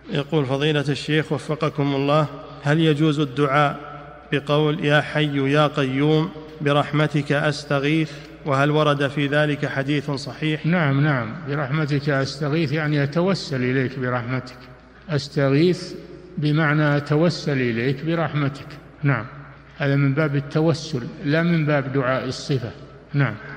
يقول فضيلة الشيخ وفقكم الله، هل يجوز الدعاء بقول يا حي يا قيوم برحمتك أستغيث، وهل ورد في ذلك حديث صحيح؟ نعم، برحمتك أستغيث يعني أتوسل إليك برحمتك. أستغيث بمعنى أتوسل إليك برحمتك. نعم، هذا من باب التوسل لا من باب دعاء الصفة. نعم.